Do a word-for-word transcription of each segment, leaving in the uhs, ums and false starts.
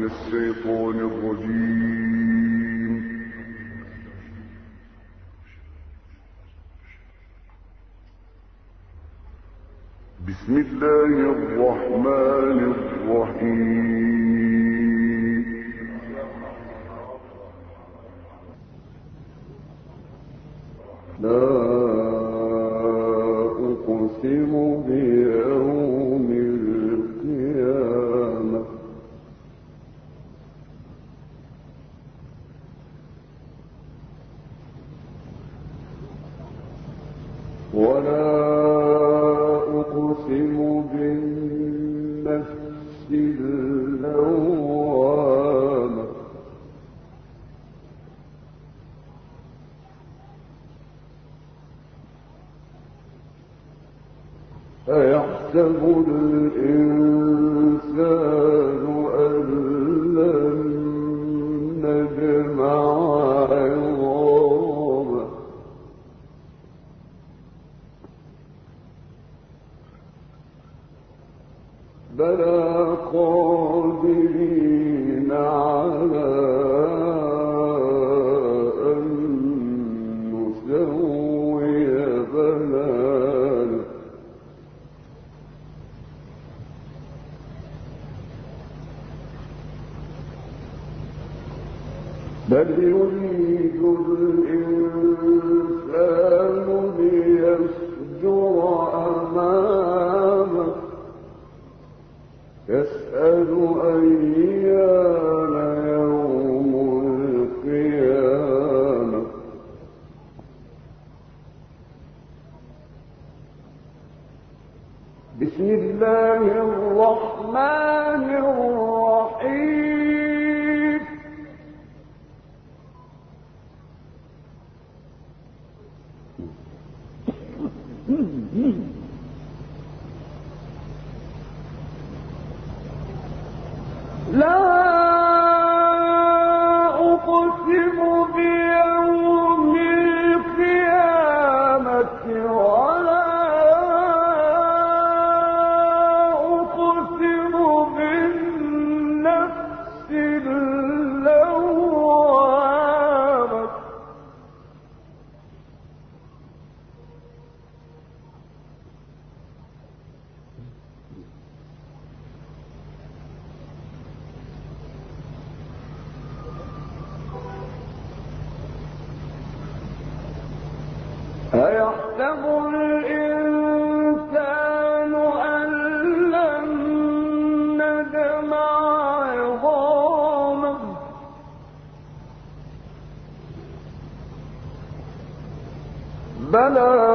من الشيطان الرجيم. بسم الله الرحمن الرحيم. لا أقسم بيوم القيامة ولا أقسم بالنفس اللوامة أيحسب الإنسان أن لن نجمع عظامه بلى قادرين على أن نسوي بنانه بل يريد الإنسان ليفجر أمامه يسأل أيان يوم القيامة بسم الله الرحمن الرحيم. لا أقسم بيوم القيامة ولا أقسم بالنفس اللوامة أيحسب الإنسان أن لن نجمع عظامه بلى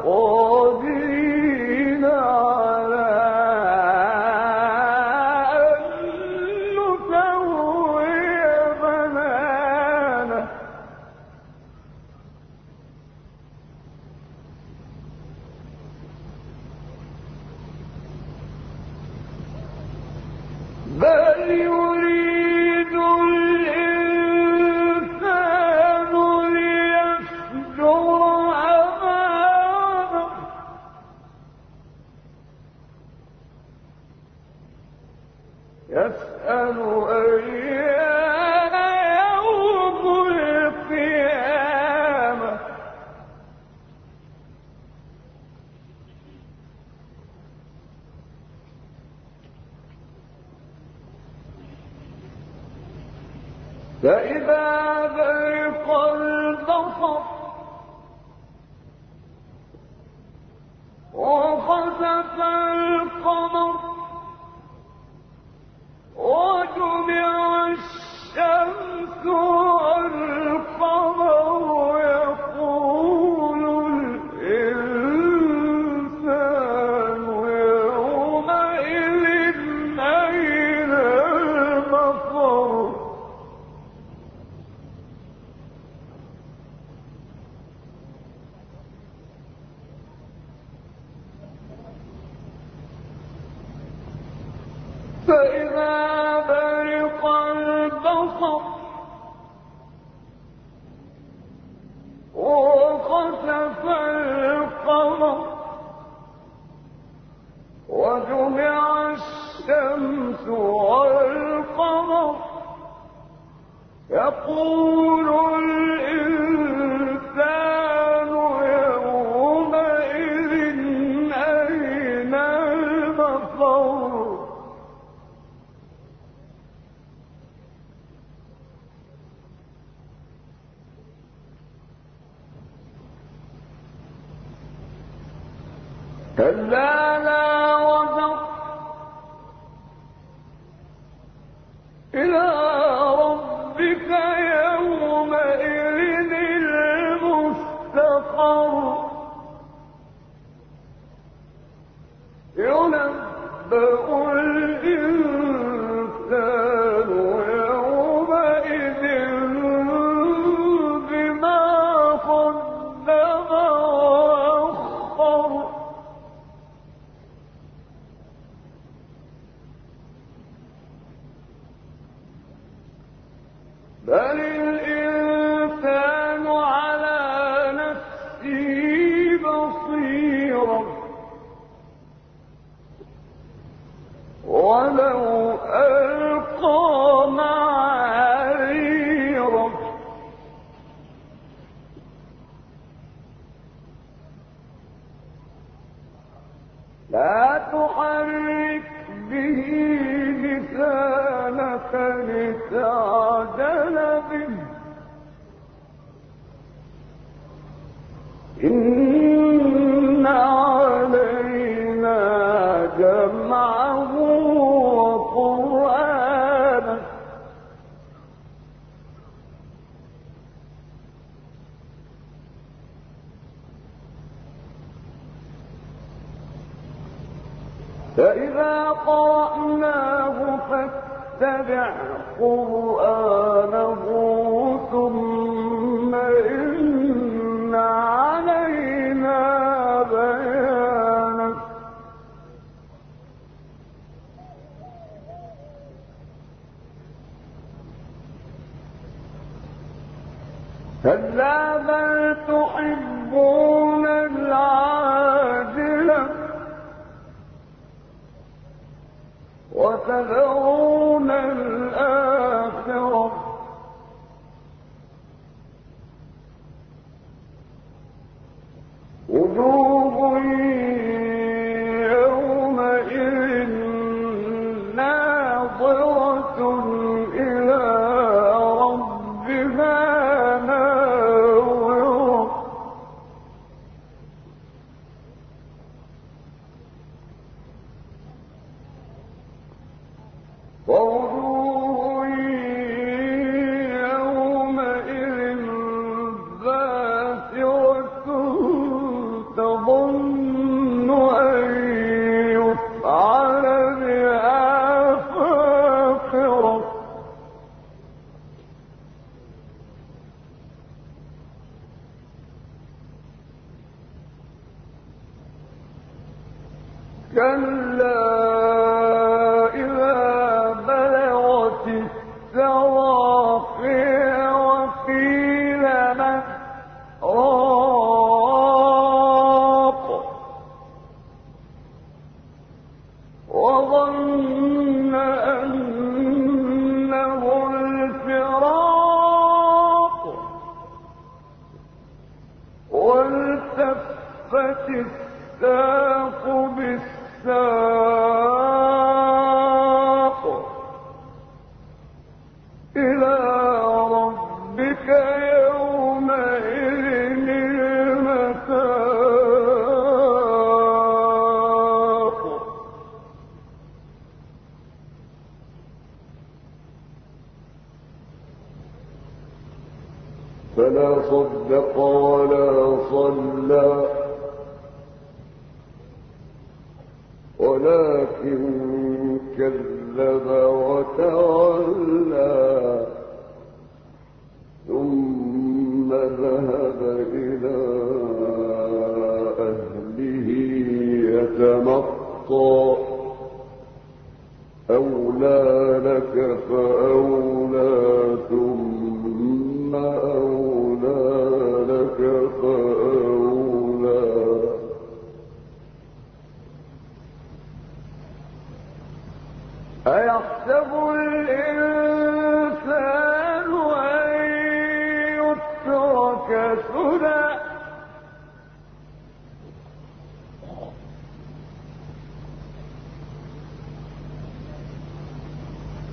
قادرين على أن نسوي بنانه بل يريد الإنسان ليفجر أمامه يسأل أيان يوم القيامة فإذا برق البصر وخسف القمر وجمع الشمس والقمر يقول الإنسان يومئذ أين المفر فإذا برق البصر وخسف القمر وجمع الشمس والقمر يقول الإنسان يومئذ أين المفر كلا لا وزر إلى ربك يومئذ المستقر ينبأ الإنسان يومئذ بما قدم وأخر بل الإنسان على نفسه بصيرة ولو ألقى معاذيره لا تحرك به لسانك لتعجل به إن علينا جمعه وقرآنه فإذا قرأناه فاتبع قرآنه ثم إن علينا بيانه كلا بل تحبون العاجلة وتذرون الآخرة وجوه يومئذ ناظرة إلى ربها ناظرة ووجوه يومئذ باسرة تظن أن يفعل بها فاقرة كلا وقيل من راق وظن أنه الفراق والتفت الساق بالساق إلى ربك يومئذ المساق فلا صدق ولا صلى ولكن كذب وتولى ثم ذهب إلى أهله يتمطى أولى لك فأولى ثم أولى لك فأولى أيحسب الإنسان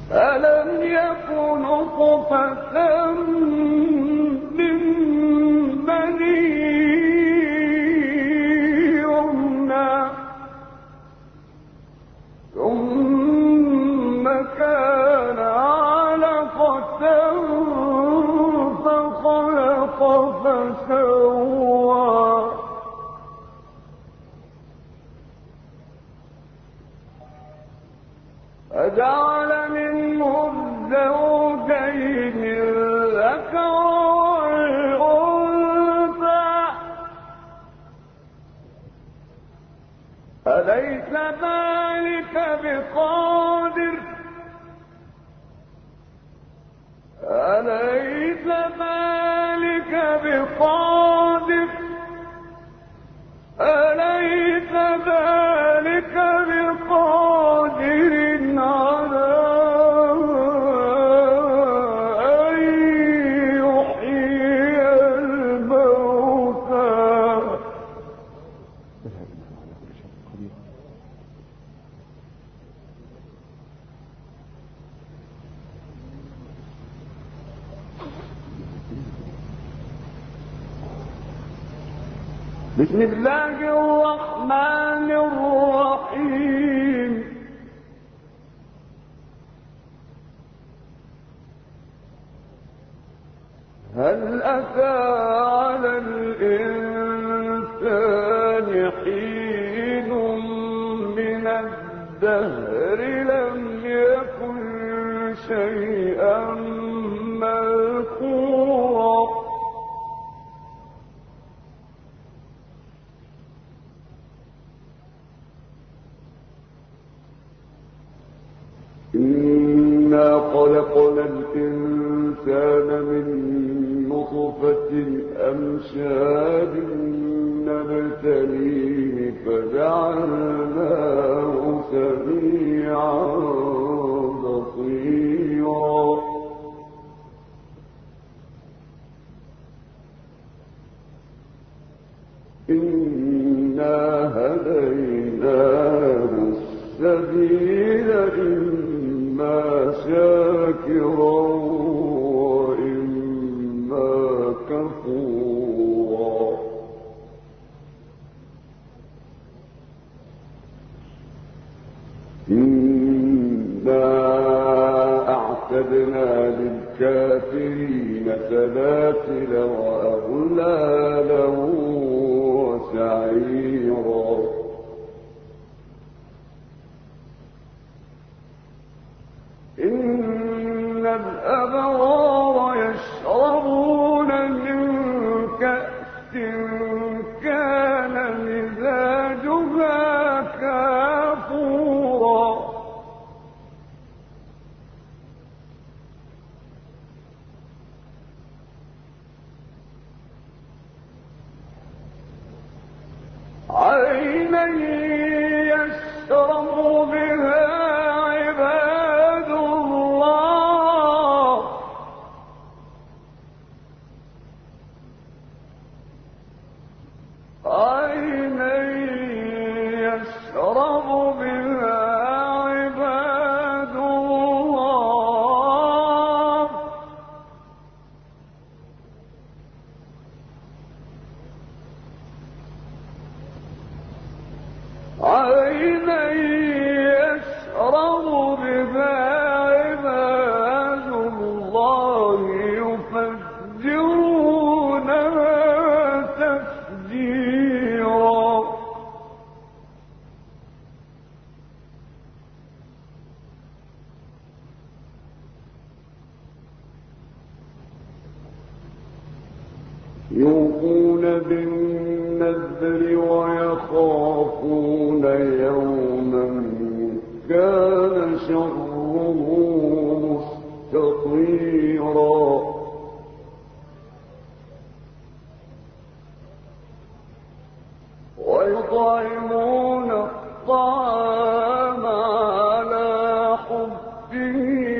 ألم يكن نطفة من مني يمنى ثم كان علقة فخلق فسوى فجعل منه الزوجين الذكر والأنثى أليس ذلك بقادر أليس ذلك بقادر أليس ذلك بقادر على أن يحيي الموتى بسم الله الرحمن الرحيم هل أتى على الإنسان حين من الدهر لم يكن شيئا مذكورا إنا خلقنا الإنسان من نطفة أمشاج نبتليه فجعلناه سميعا بصيرا إنا هديناه السبيل إما شاكرا وإما كفورا إنا أعتدنا للكافرين سلاسل وأغلالا وسعيرا إن الأبرار يشربون من كأس كان مزاجها كافورا عينا يشرب بها عباد الله عينا يشرب بها عباد الله عينا يشرب بها عباد الله يفجرونها تفجيرا يوفون بالنذر ويخافون يوما كان شره مستطيرا ويطعمون الطعام على حبه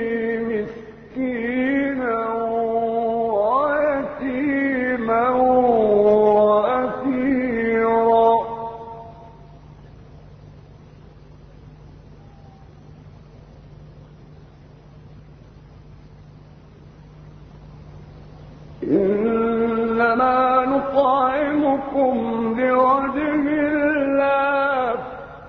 مسكينا ويتيما وأسيرا إنما نطعمكم لوجه الله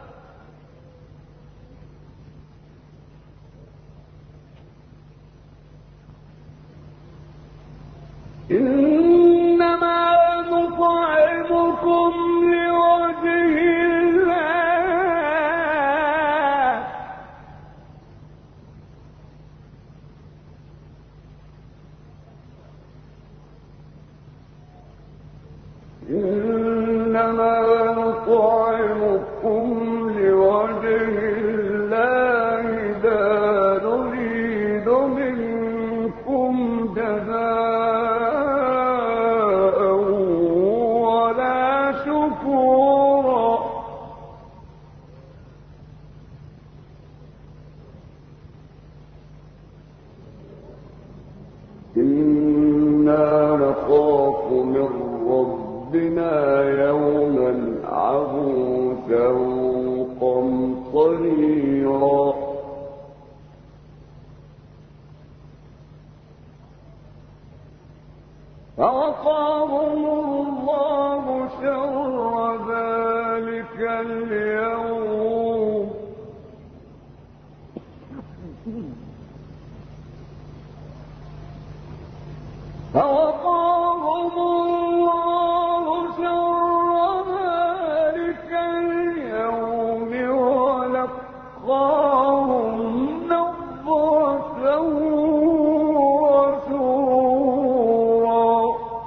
إنما نطعمكم لوجه الله إنما نطعمكم لوجه الله لا نريد منكم جزاء ولا شكورا إنا نخاف من ربنا يوما عبوسا قمطريرا فوقاهم الله شر ذلك اليوم فوقاهم الله شر ذلك اليوم ولقاهم نضرة وسرورا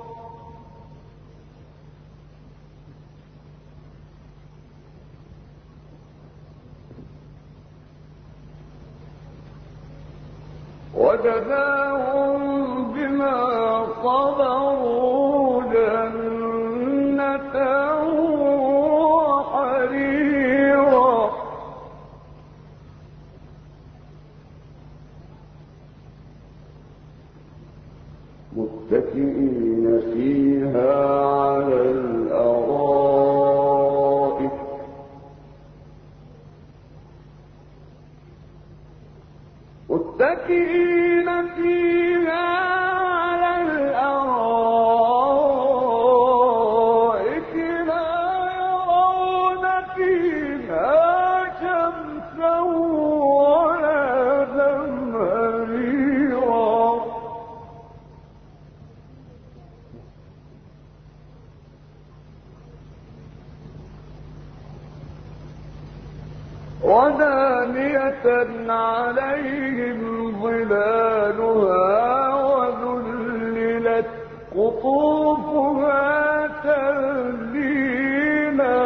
وجزاهم بما صبروا جنة وحريرا متكئين فيها على الأرائك متكئين فيها على الأرائك لا يرون فيها شمسا ولا زمهريرا ودانية عليهم ظلالها وذللت قطوفها تذليلا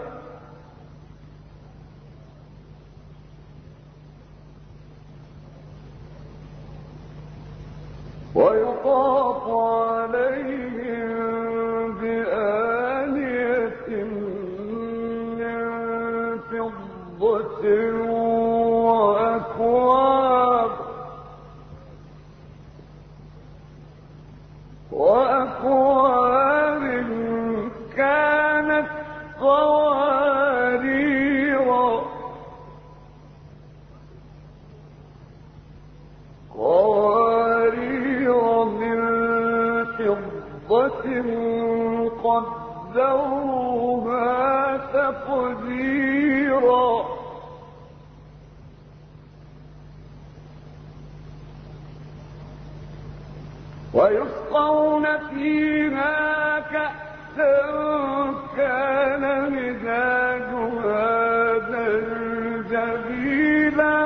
ويطاف عليهم بآنية من فضة وأكواب وأكواب كانت قواريرا قوارير من فضة قدروها تقديرا ويسقون فيها كأسا كان مزاجها زنجبيلا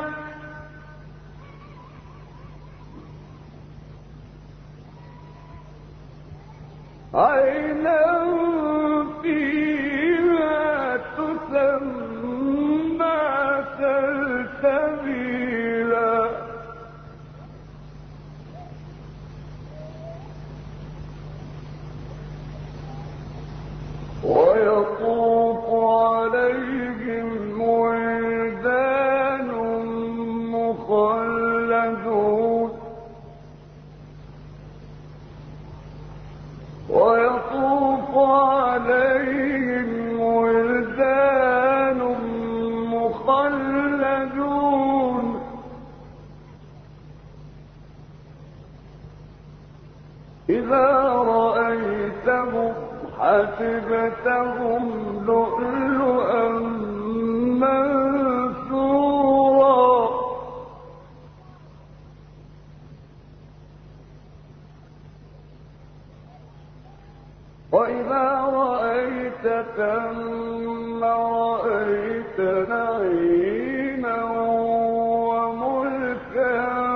عينا فيها تسمى سلسبيلا ويطوف عليهم ولدان مخلدون ويطوف عليهم ولدان مخلدون إذا وإذا رأيتهم حسبتهم لؤلؤا منثورا وإذا رأيت ثم رأيت نعيما وملكا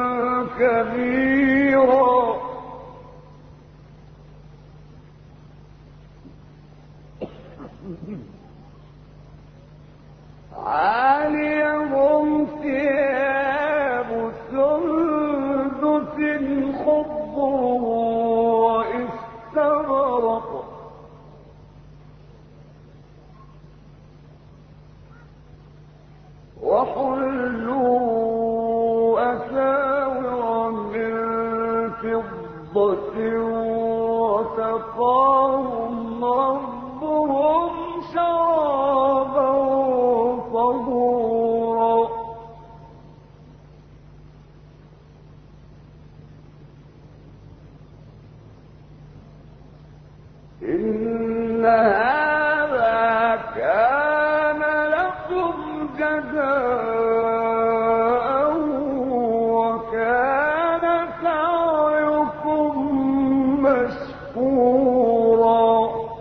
كبيرا عاليهم ثياب سندس خضر واستبرق وحلوا أساور من فضة وسقاهم ربهم شرابا طهورا إن هذا كان لكم جزاء وكان سعيكم مشكورا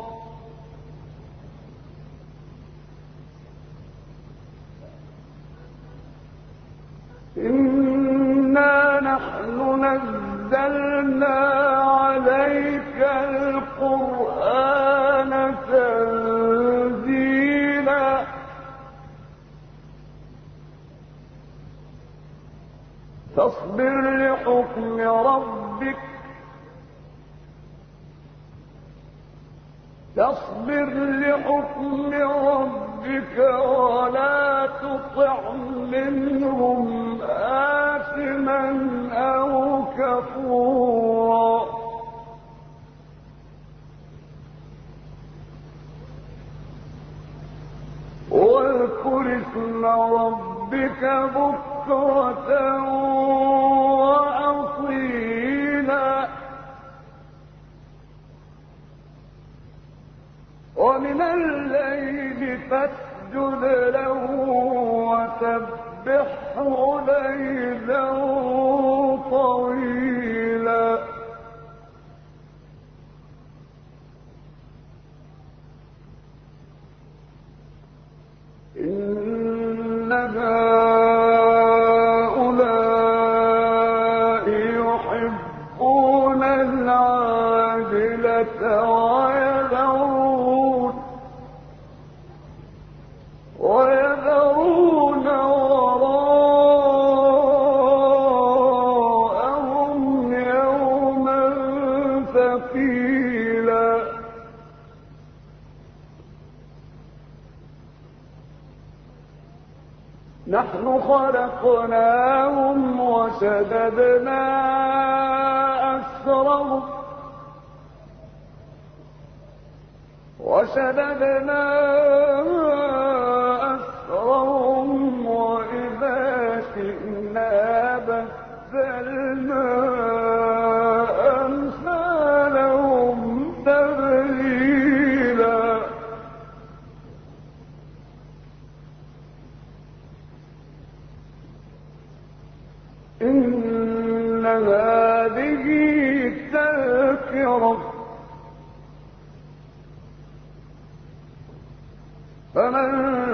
إنا نحن نزلنا عليك القرآن تنزيلا فاصبر لحكم ربك فاصبر لحكم ربك ولا تطع منهم آثما أو كفورا واذكر اسم ربك بكرة وأصيلا ومن الليل فاسجد له وسبحه ليلا طويلا إن هؤلاء يحبون العاجلة ويذرون ويذرون وراءهم يوما ثقيلا نحن خلقناهم وشددنا أسرهم وشددنا أسرهم وإذا شئنا بدلنا أمثالهم تبديلا إن هذه تذكرة فمن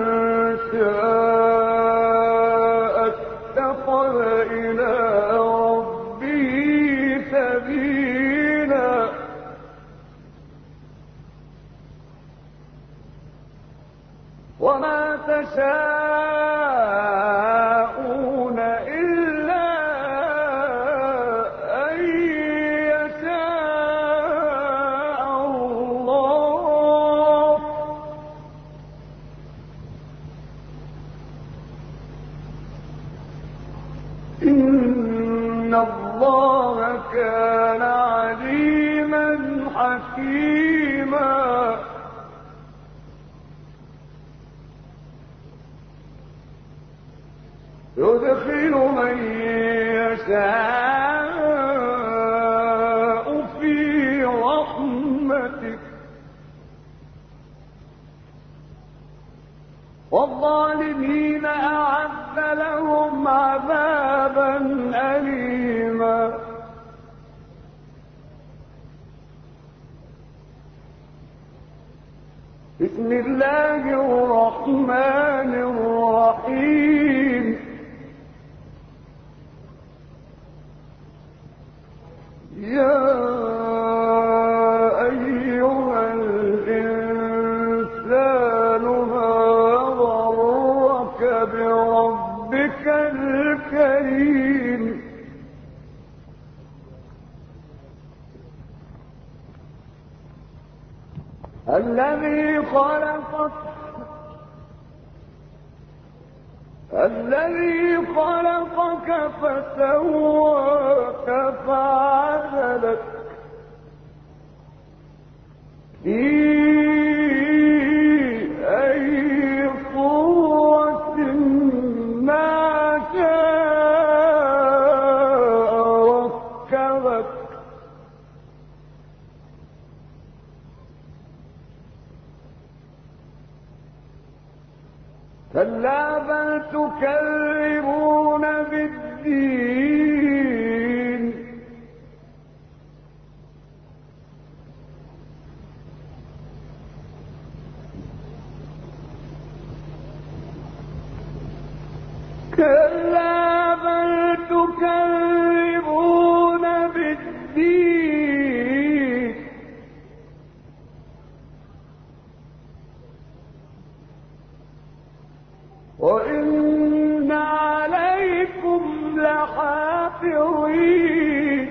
شاء اتخذ إلى ربه سبيلا وما تشاءون إلا أن يشاء الله إن الله كان عليما حكيما يدخل من يشاء في لهم عذابا أليما. بسم الله الرحمن الرحيم. يا أيها الإنسان ما غرك بربك الكريم الذي خلقك الذي خلقك فسواك فعدلك في أي صورة ما شاء ركبك كلا بل تكذبون بالدين كلا بل تكذبون بالدين وإن عليكم لحافظين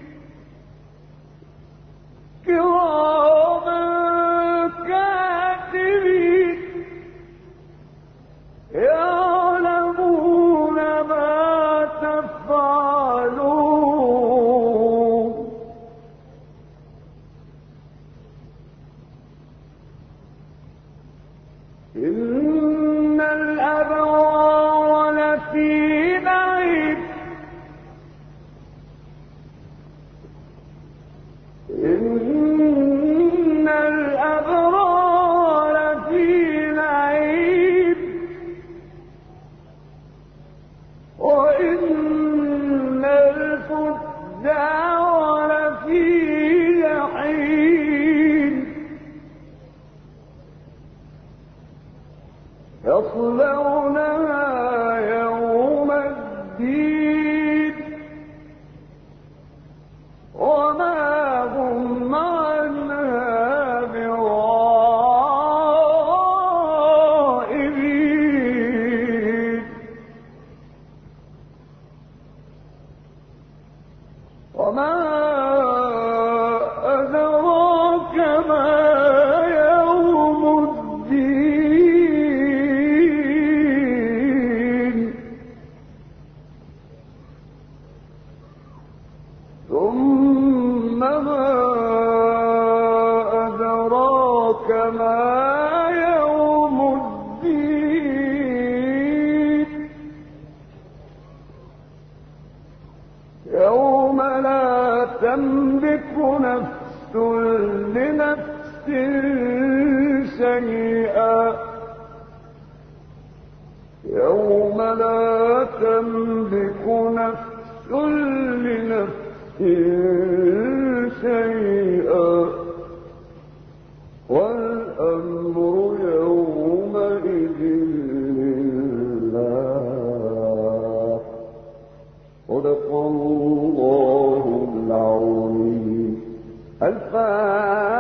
كراما كاتبين يعلمون ما تفعلون إن الأبرار لفي نعيم إن الأبرار لفي نعيم وإن الفجار لفي جحيم يصلونها يوم الدين وما هم عنها بغائبين وما أدراك ما يوم الدين ثم ما أدراك ما يوم الدين يوم لا تملك نفس لنفس شيئا يوم لا تملك نفس لنفس شيئا والأمر يومئذ لله صدق الله العظيم. الفاتحة.